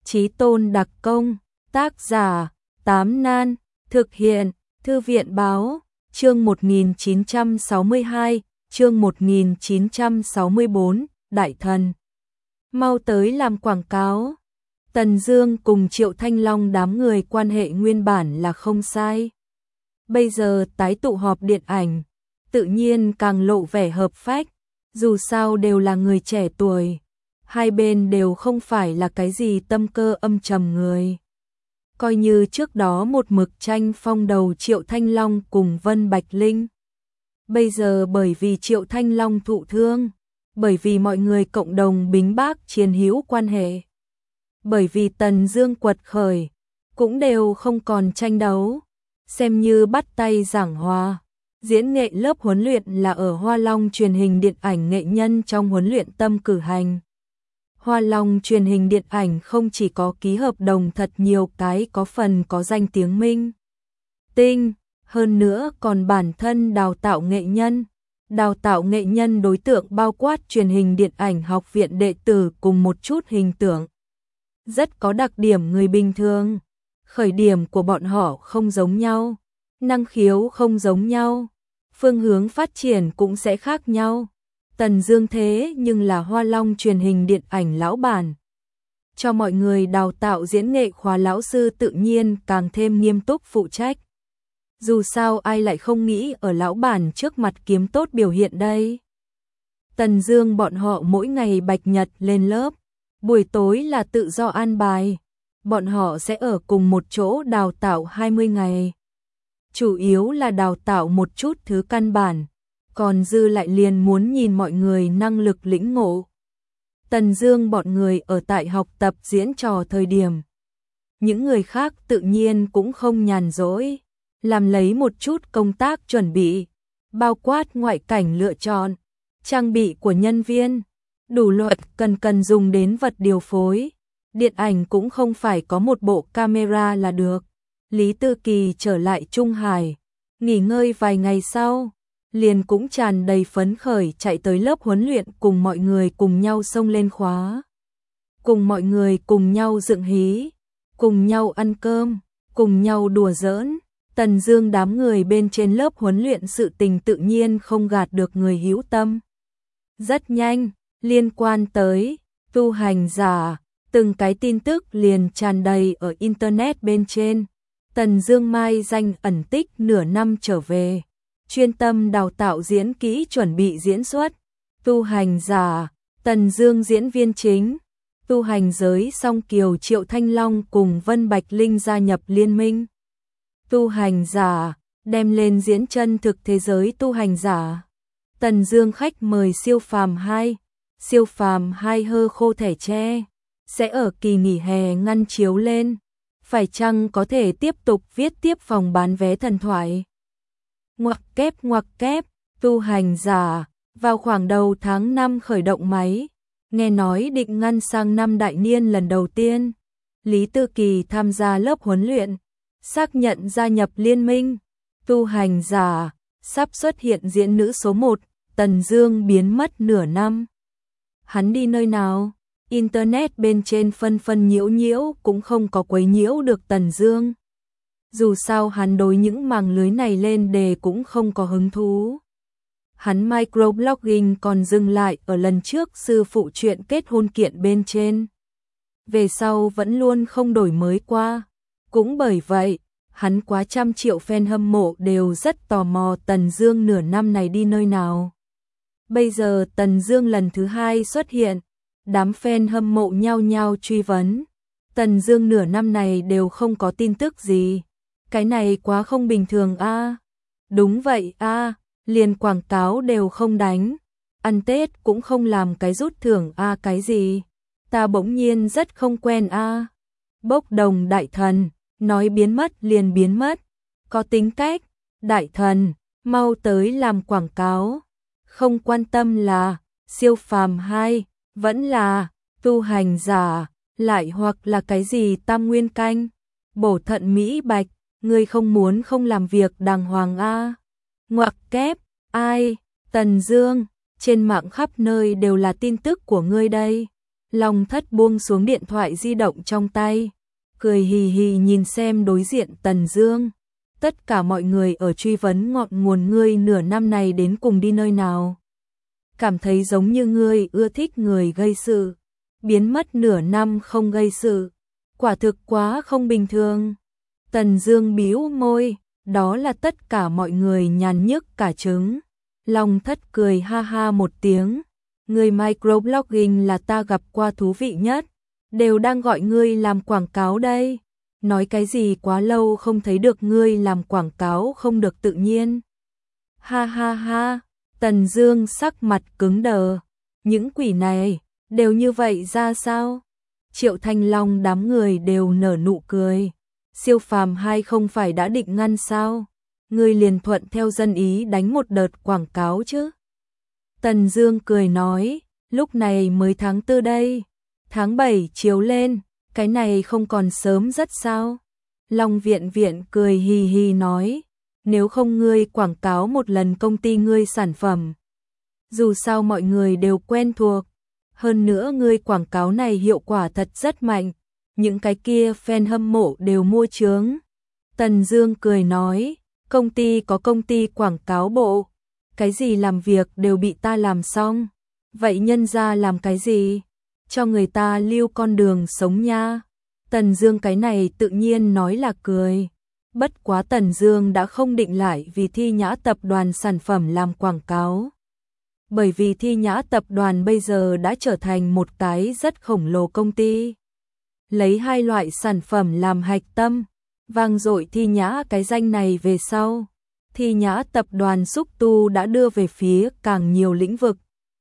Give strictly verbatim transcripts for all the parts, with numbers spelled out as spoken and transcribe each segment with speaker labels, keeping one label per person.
Speaker 1: Chí Tôn đặc công, tác giả, Tám Nan, thực hiện, Thư viện báo, chương một nghìn chín trăm sáu mươi hai, chương một nghìn chín trăm sáu mươi bốn, Đại Thần. Mau tới làm quảng cáo. Tần Dương cùng Triệu Thanh Long đám người quan hệ nguyên bản là không sai. Bây giờ tái tụ họp điện ảnh, tự nhiên càng lộ vẻ hợp phách, dù sao đều là người trẻ tuổi. Hai bên đều không phải là cái gì tâm cơ âm trầm người. Coi như trước đó một mực tranh phong đầu Triệu Thanh Long cùng Vân Bạch Linh. Bây giờ bởi vì Triệu Thanh Long thụ thương, bởi vì mọi người cộng đồng bính bác chiến hữu quan hệ, bởi vì Tần Dương quật khởi, cũng đều không còn tranh đấu, xem như bắt tay giảng hòa. Diễn nghệ lớp huấn luyện là ở Hoa Long truyền hình điện ảnh nghệ nhân trong huấn luyện tâm cử hành. Hoa Long truyền hình điện ảnh không chỉ có ký hợp đồng thật nhiều cái có phần có danh tiếng minh tinh, hơn nữa còn bản thân đào tạo nghệ nhân. Đào tạo nghệ nhân đối tượng bao quát truyền hình điện ảnh học viện đệ tử cùng một chút hình tượng. Rất có đặc điểm người bình thường. Khởi điểm của bọn họ không giống nhau, năng khiếu không giống nhau, phương hướng phát triển cũng sẽ khác nhau. Tần Dương thế nhưng là Hoa Long truyền hình điện ảnh lão bản. Cho mọi người đào tạo diễn nghệ khóa lão sư tự nhiên càng thêm nghiêm túc phụ trách. Dù sao ai lại không nghĩ ở lão bản trước mặt kiếm tốt biểu hiện đây. Tần Dương bọn họ mỗi ngày bạch nhật lên lớp, buổi tối là tự do an bài. Bọn họ sẽ ở cùng một chỗ đào tạo hai mươi ngày. Chủ yếu là đào tạo một chút thứ căn bản, còn dư lại liền muốn nhìn mọi người năng lực lĩnh ngộ. Tần Dương bọn người ở tại học tập diễn trò thời điểm, những người khác tự nhiên cũng không nhàn rỗi, làm lấy một chút công tác chuẩn bị, bao quát ngoại cảnh lựa chọn, trang bị của nhân viên, đủ loại cần cần dùng đến vật điều phối. Điện ảnh cũng không phải có một bộ camera là được. Lý Tư Kỳ trở lại Trung Hải, nghỉ ngơi vài ngày sau, liền cũng tràn đầy phấn khởi chạy tới lớp huấn luyện cùng mọi người cùng nhau xông lên khóa. Cùng mọi người cùng nhau dựng hí, cùng nhau ăn cơm, cùng nhau đùa giỡn. Tần Dương đám người bên trên lớp huấn luyện sự tình tự nhiên không gạt được người hữu tâm. Rất nhanh, liên quan tới tu hành giả, từng cái tin tức liền tràn đầy ở Internet bên trên. Tần Dương mai danh ẩn tích nửa năm trở về, chuyên tâm đào tạo diễn kỹ chuẩn bị diễn xuất. Tu hành giả, Tần Dương diễn viên chính. Tu hành giới Song Kiều Triệu Thanh Long cùng Vân Bạch Linh gia nhập liên minh. Tu hành giả, đem lên diễn chân thực thế giới tu hành giả. Tần Dương khách mời Siêu Phàm hai, Siêu Phàm hai hơ khô thẻ tre, sẽ ở kỳ nghỉ hè ngăn chiếu lên. Phải chăng có thể tiếp tục viết tiếp phòng bán vé thần thoại? Ngoặc kép ngoặc kép, tu hành giả, vào khoảng đầu tháng năm khởi động máy, nghe nói định ngăn sang năm đại niên lần đầu tiên. Lý Tư Kỳ tham gia lớp huấn luyện, xác nhận gia nhập liên minh. Tu hành giả, sắp xuất hiện diễn nữ số một, Tần Dương biến mất nửa năm. Hắn đi nơi nào? Internet bên trên phân phân nhiễu nhiễu cũng không có quấy nhiễu được Tần Dương. Dù sao hắn đối những màng lưới này lên đề cũng không có hứng thú. Hắn microblogging còn dừng lại ở lần trước sư phụ chuyện kết hôn kiện bên trên. Về sau vẫn luôn không đổi mới qua. Cũng bởi vậy, hắn quá trăm triệu fan hâm mộ đều rất tò mò Tần Dương nửa năm này đi nơi nào. Bây giờ Tần Dương lần thứ hai xuất hiện, đám fan hâm mộ nhao nhao truy vấn. Tần Dương nửa năm này đều không có tin tức gì. Cái này quá không bình thường a. À? Đúng vậy a, à, liền quảng cáo đều không đánh. Ăn Tết cũng không làm cái rút thưởng a à, cái gì. Ta bỗng nhiên rất không quen a. À? Bốc đồng đại thần, nói biến mất liền biến mất. Có tính cách, đại thần, mau tới làm quảng cáo. Không quan tâm là Siêu Phàm hai, vẫn là tu hành giả, lại hoặc là cái gì tam nguyên canh, bổ thận mỹ bạch, ngươi không muốn không làm việc đàng hoàng a. À. Ngoặc kép, ai, Tần Dương, trên mạng khắp nơi đều là tin tức của ngươi đây. Long Thất buông xuống điện thoại di động trong tay, cười hì hì nhìn xem đối diện Tần Dương. Tất cả mọi người ở truy vấn ngọn nguồn ngươi nửa năm này đến cùng đi nơi nào. Cảm thấy giống như ngươi ưa thích người gây sự, biến mất nửa năm không gây sự, quả thực quá không bình thường. Tần Dương bĩu môi, đó là tất cả mọi người nhàn nhức cả trứng. Long Thất cười ha ha một tiếng, người microblogging là ta gặp qua thú vị nhất, đều đang gọi ngươi làm quảng cáo đây. Nói cái gì quá lâu không thấy được ngươi làm quảng cáo không được tự nhiên. Ha ha ha, Tần Dương sắc mặt cứng đờ, những quỷ này đều như vậy ra sao? Triệu Thanh Long đám người đều nở nụ cười. Siêu phàm hai không phải đã định ngăn sao? Ngươi liền thuận theo dân ý đánh một đợt quảng cáo chứ? Tần Dương cười nói, lúc này mới tháng tư đây, tháng bảy chiếu lên, cái này không còn sớm rất sao? Long Viện Viện cười hì hì nói, nếu không ngươi quảng cáo một lần công ty ngươi sản phẩm. Dù sao mọi người đều quen thuộc, hơn nữa ngươi quảng cáo này hiệu quả thật rất mạnh, những cái kia fan hâm mộ đều mua chướng. Tần Dương cười nói, công ty có công ty quảng cáo bộ, cái gì làm việc đều bị ta làm xong, vậy nhân gia làm cái gì? Cho người ta lưu con đường sống nha. Tần Dương cái này tự nhiên nói là cười. Bất quá Tần Dương đã không định lại vì Thi Nhã tập đoàn sản phẩm làm quảng cáo. Bởi vì Thi Nhã tập đoàn bây giờ đã trở thành một cái rất khổng lồ công ty. Lấy hai loại sản phẩm làm hạch tâm, vang dội Thi Nhã cái danh này về sau. Thi Nhã tập đoàn xúc tu đã đưa về phía càng nhiều lĩnh vực.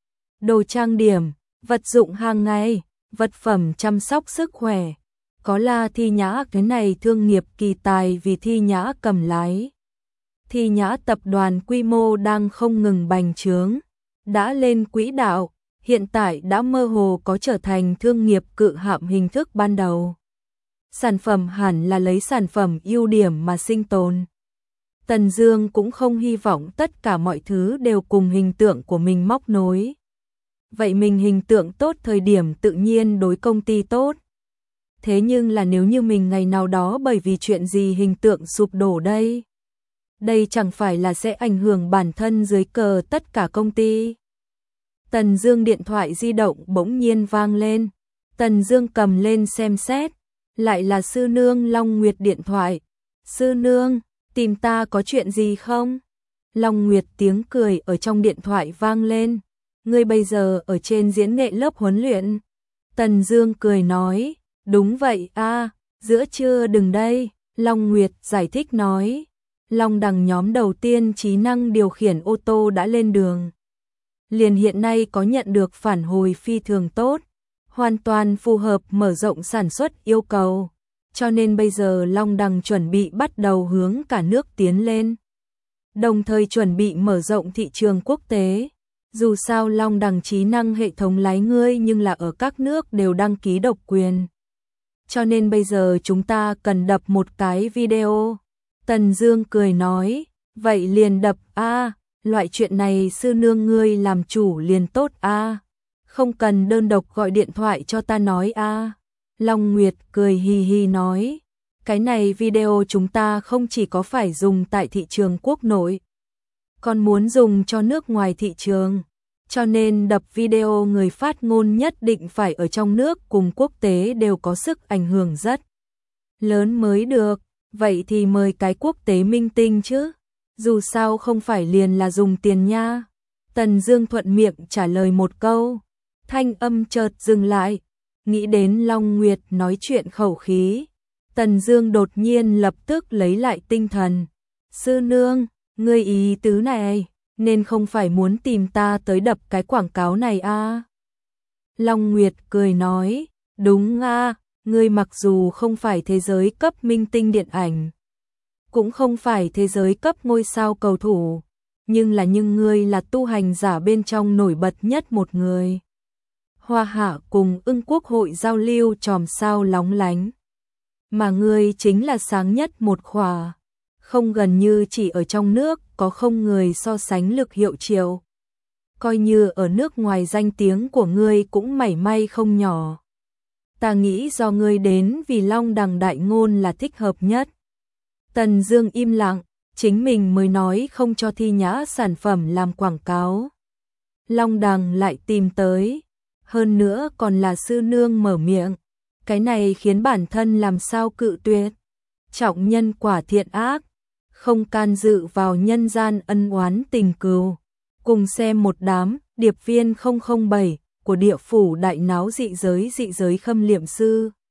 Speaker 1: Đồ trang điểm, vật dụng hàng ngày, vật phẩm chăm sóc sức khỏe. Có là Thi Nhã cái này thương nghiệp kỳ tài vì Thi Nhã cầm lái. Thi Nhã tập đoàn quy mô đang không ngừng bành trướng, đã lên quỹ đạo, hiện tại đã mơ hồ có trở thành thương nghiệp cự hạm hình thức ban đầu. Sản phẩm hẳn là lấy sản phẩm ưu điểm mà sinh tồn. Tần Dương cũng không hy vọng tất cả mọi thứ đều cùng hình tượng của mình móc nối. Vậy mình hình tượng tốt thời điểm tự nhiên đối công ty tốt. Thế nhưng là nếu như mình ngày nào đó bởi vì chuyện gì hình tượng sụp đổ đây? Đây chẳng phải là sẽ ảnh hưởng bản thân dưới cờ tất cả công ty. Tần Dương điện thoại di động bỗng nhiên vang lên. Tần Dương cầm lên xem xét, lại là sư nương Long Nguyệt điện thoại. Sư nương, tìm ta có chuyện gì không? Long Nguyệt tiếng cười ở trong điện thoại vang lên. Ngươi bây giờ ở trên diễn nghệ lớp huấn luyện. Tần Dương cười nói, đúng vậy a, giữa trưa đừng đây. Long Nguyệt giải thích nói, Long Đằng nhóm đầu tiên trí năng điều khiển ô tô đã lên đường. Liền hiện nay có nhận được phản hồi phi thường tốt, hoàn toàn phù hợp mở rộng sản xuất yêu cầu. Cho nên bây giờ Long Đằng chuẩn bị bắt đầu hướng cả nước tiến lên. Đồng thời chuẩn bị mở rộng thị trường quốc tế. Dù sao Long Đằng trí năng hệ thống lái ngươi nhưng là ở các nước đều đăng ký độc quyền. Cho nên bây giờ chúng ta cần đập một cái video. Tần Dương cười nói, vậy liền đập a, loại chuyện này sư nương ngươi làm chủ liền tốt a, không cần đơn độc gọi điện thoại cho ta nói a. Long Nguyệt cười hì hì nói, cái này video chúng ta không chỉ có phải dùng tại thị trường quốc nội, còn muốn dùng cho nước ngoài thị trường. Cho nên đập video người phát ngôn nhất định phải ở trong nước cùng quốc tế đều có sức ảnh hưởng rất lớn mới được. Vậy thì mời cái quốc tế minh tinh chứ, dù sao không phải liền là dùng tiền nha. Tần Dương thuận miệng trả lời một câu, thanh âm chợt dừng lại, nghĩ đến Long Nguyệt nói chuyện khẩu khí. Tần Dương đột nhiên lập tức lấy lại tinh thần, sư nương, ngươi ý tứ này, nên không phải muốn tìm ta tới đập cái quảng cáo này a? Long Nguyệt cười nói, đúng a. Ngươi mặc dù không phải thế giới cấp minh tinh điện ảnh, cũng không phải thế giới cấp ngôi sao cầu thủ, nhưng là nhưng ngươi là tu hành giả bên trong nổi bật nhất một người. Hoa Hạ cùng Ưng Quốc hội giao lưu chòm sao lóng lánh, mà ngươi chính là sáng nhất một khỏa, không gần như chỉ ở trong nước có không người so sánh lực hiệu triệu. coi như ở nước ngoài danh tiếng của ngươi cũng mảy may không nhỏ. Ta nghĩ do ngươi đến vì Long Đằng đại ngôn là thích hợp nhất. Tần Dương im lặng, chính mình mới nói không cho Thi Nhã sản phẩm làm quảng cáo. Long Đằng lại tìm tới, hơn nữa còn là sư nương mở miệng, cái này khiến bản thân làm sao cự tuyệt. Trọng nhân quả thiện ác, không can dự vào nhân gian ân oán tình cừu. Cùng xem một đám điệp viên không không bảy của địa phủ đại náo dị giới dị giới khâm liệm sư.